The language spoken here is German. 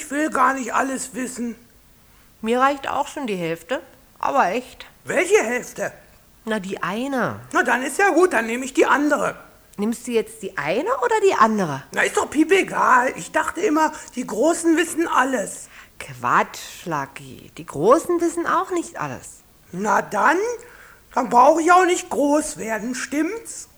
Ich will gar nicht alles wissen. Mir reicht auch schon die Hälfte, aber echt. Welche Hälfte? Na, die eine. Na, dann ist ja gut, dann nehme ich die andere. Nimmst du jetzt die eine oder die andere? Na, ist doch piep egal. Ich dachte immer, die Großen wissen alles. Quatsch, Schlacki. Die Großen wissen auch nicht alles. Na dann brauche ich auch nicht groß werden, stimmt's?